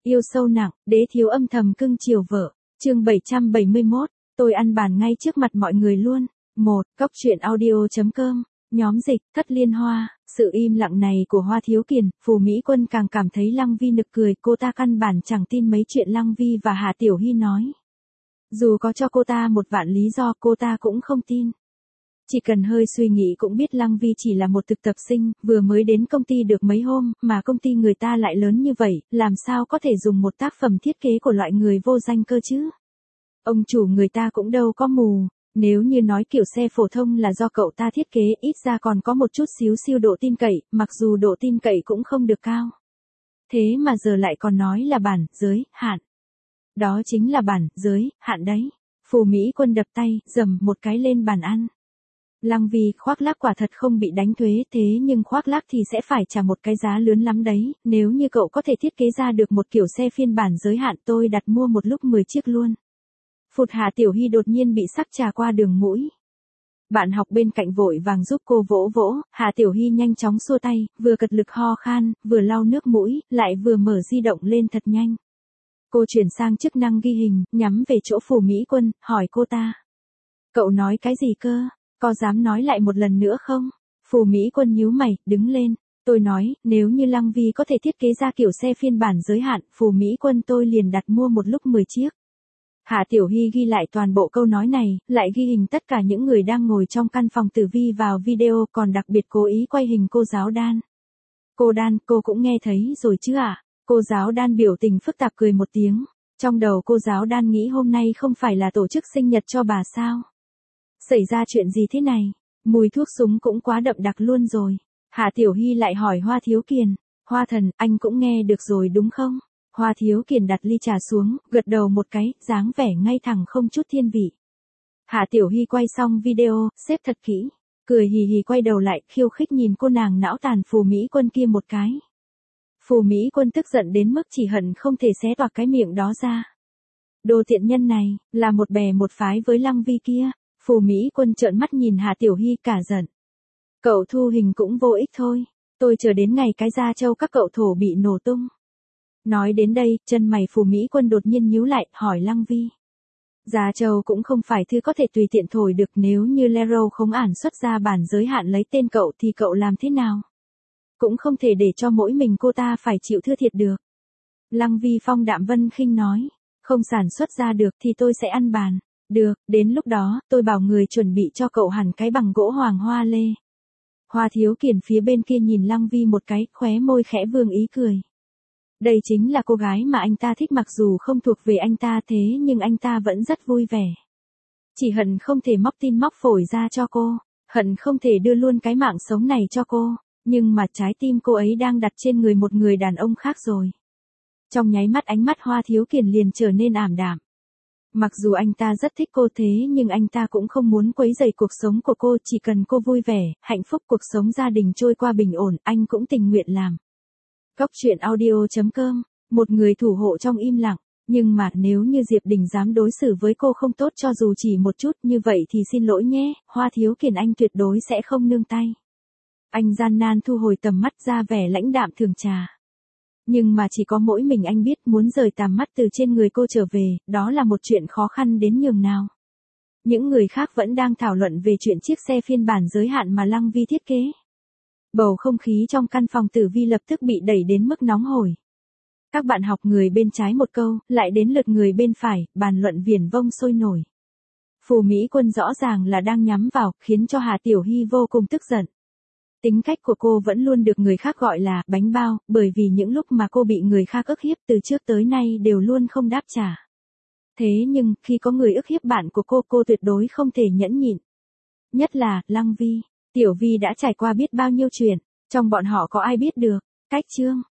Yêu sâu nặng, đế thiếu âm thầm cưng chiều vợ. Chương 771, tôi ăn bàn ngay trước mặt mọi người luôn. 1. Cốc truyện audio.com. Nhóm dịch, Thất Liên Hoa. Sự im lặng này của Hoa Thiếu Kiền, Phù Mỹ Quân càng cảm thấy Lăng Vi nực cười. Cô ta căn bản chẳng tin mấy chuyện Lăng Vi và Hà Tiểu Hy nói. Dù có cho cô ta 1.000.000 lý do, cô ta cũng không tin. Chỉ cần hơi suy nghĩ cũng biết Lăng Vi chỉ là một thực tập sinh, vừa mới đến công ty được mấy hôm, mà công ty người ta lại lớn như vậy, làm sao có thể dùng một tác phẩm thiết kế của loại người vô danh cơ chứ? Ông chủ người ta cũng đâu có mù, nếu như nói kiểu xe phổ thông là do cậu ta thiết kế, ít ra còn có một chút xíu siêu độ tin cậy, mặc dù độ tin cậy cũng không được cao. Thế mà giờ lại còn nói là bản giới hạn. Đó chính là bản giới hạn đấy. Phù Mỹ Quân đập tay, dầm một cái lên bàn ăn. Lăng Vi khoác lác quả thật không bị đánh thuế, thế nhưng khoác lác thì sẽ phải trả một cái giá lớn lắm đấy, nếu như cậu có thể thiết kế ra được một kiểu xe phiên bản giới hạn tôi đặt mua một lúc 10 chiếc luôn. Phụt, Hà Tiểu Hy đột nhiên bị sắc trà qua đường mũi. Bạn học bên cạnh vội vàng giúp cô vỗ vỗ, Hà Tiểu Hy nhanh chóng xua tay, vừa cật lực ho khan, vừa lau nước mũi, lại vừa mở di động lên thật nhanh. Cô chuyển sang chức năng ghi hình, nhắm về chỗ Phù Mỹ Quân, hỏi cô ta. Cậu nói cái gì cơ? Có dám nói lại một lần nữa không? Phù Mỹ Quân nhíu mày, đứng lên. Tôi nói, nếu như Lăng Vi có thể thiết kế ra kiểu xe phiên bản giới hạn, Phù Mỹ Quân tôi liền đặt mua một lúc 10 chiếc. Hạ Tiểu Hy ghi lại toàn bộ câu nói này, lại ghi hình tất cả những người đang ngồi trong căn phòng tử vi vào video, còn đặc biệt cố ý quay hình cô giáo Đan. Cô Đan, cô cũng nghe thấy rồi chứ ạ? Cô giáo Đan biểu tình phức tạp cười một tiếng. Trong đầu cô giáo Đan nghĩ hôm nay không phải là tổ chức sinh nhật cho bà sao? Xảy ra chuyện gì thế này? Mùi thuốc súng cũng quá đậm đặc luôn rồi. Hạ Tiểu Hy lại hỏi Hoa Thiếu Kiền. Hoa thần, anh cũng nghe được rồi đúng không? Hoa Thiếu Kiền đặt ly trà xuống, gật đầu một cái, dáng vẻ ngay thẳng không chút thiên vị. Hạ Tiểu Hy quay xong video, xếp thật kỹ. Cười hì hì quay đầu lại, khiêu khích nhìn cô nàng não tàn Phù Mỹ Quân kia một cái. Phù Mỹ Quân tức giận đến mức chỉ hận không thể xé toạc cái miệng đó ra. Đồ tiện nhân này, là một bè một phái với Lăng Vi kia. Phù Mỹ Quân trợn mắt nhìn Hà Tiểu Hy cả giận. Cậu thu hình cũng vô ích thôi. Tôi chờ đến ngày cái da trâu các cậu thổ bị nổ tung. Nói đến đây, chân mày Phù Mỹ Quân đột nhiên nhíu lại, hỏi Lăng Vi. Da trâu cũng không phải thứ có thể tùy tiện thổi được, nếu như Lero không ản xuất ra bản giới hạn lấy tên cậu thì cậu làm thế nào? Cũng không thể để cho mỗi mình cô ta phải chịu thua thiệt được. Lăng Vi phong đạm vân khinh nói. Không sản xuất ra được thì tôi sẽ ăn bàn. Được, đến lúc đó, tôi bảo người chuẩn bị cho cậu hẳn cái bằng gỗ hoàng hoa lê. Hoa Thiếu Kiền phía bên kia nhìn Lăng Vi một cái, khóe môi khẽ vương ý cười. Đây chính là cô gái mà anh ta thích, mặc dù không thuộc về anh ta thế nhưng anh ta vẫn rất vui vẻ. Chỉ hận không thể móc tin móc phổi ra cho cô, hận không thể đưa luôn cái mạng sống này cho cô, nhưng mà trái tim cô ấy đang đặt trên người một người đàn ông khác rồi. Trong nháy mắt ánh mắt Hoa Thiếu Kiền liền trở nên ảm đạm. Mặc dù anh ta rất thích cô thế nhưng anh ta cũng không muốn quấy rầy cuộc sống của cô, chỉ cần cô vui vẻ, hạnh phúc, cuộc sống gia đình trôi qua bình ổn, anh cũng tình nguyện làm. Cốc truyện audio.com, một người thủ hộ trong im lặng, nhưng mà nếu như Diệp Đình dám đối xử với cô không tốt cho dù chỉ một chút như vậy thì xin lỗi nhé, Hoa Thiếu Kiền anh tuyệt đối sẽ không nương tay. Anh gian nan thu hồi tầm mắt ra vẻ lãnh đạm thường trà. Nhưng mà chỉ có mỗi mình anh biết, muốn rời tầm mắt từ trên người cô trở về, đó là một chuyện khó khăn đến nhường nào. Những người khác vẫn đang thảo luận về chuyện chiếc xe phiên bản giới hạn mà Lăng Vi thiết kế. Bầu không khí trong căn phòng tử vi lập tức bị đẩy đến mức nóng hổi. Các bạn học người bên trái một câu, lại đến lượt người bên phải, bàn luận viển vông sôi nổi. Phù Mỹ Quân rõ ràng là đang nhắm vào, khiến cho Hà Tiểu Hy vô cùng tức giận. Tính cách của cô vẫn luôn được người khác gọi là bánh bao, bởi vì những lúc mà cô bị người khác ức hiếp từ trước tới nay đều luôn không đáp trả. Thế nhưng, khi có người ức hiếp bạn của cô tuyệt đối không thể nhẫn nhịn. Nhất là, Lăng Vi, Tiểu Vi đã trải qua biết bao nhiêu chuyện, trong bọn họ có ai biết được. Cách chương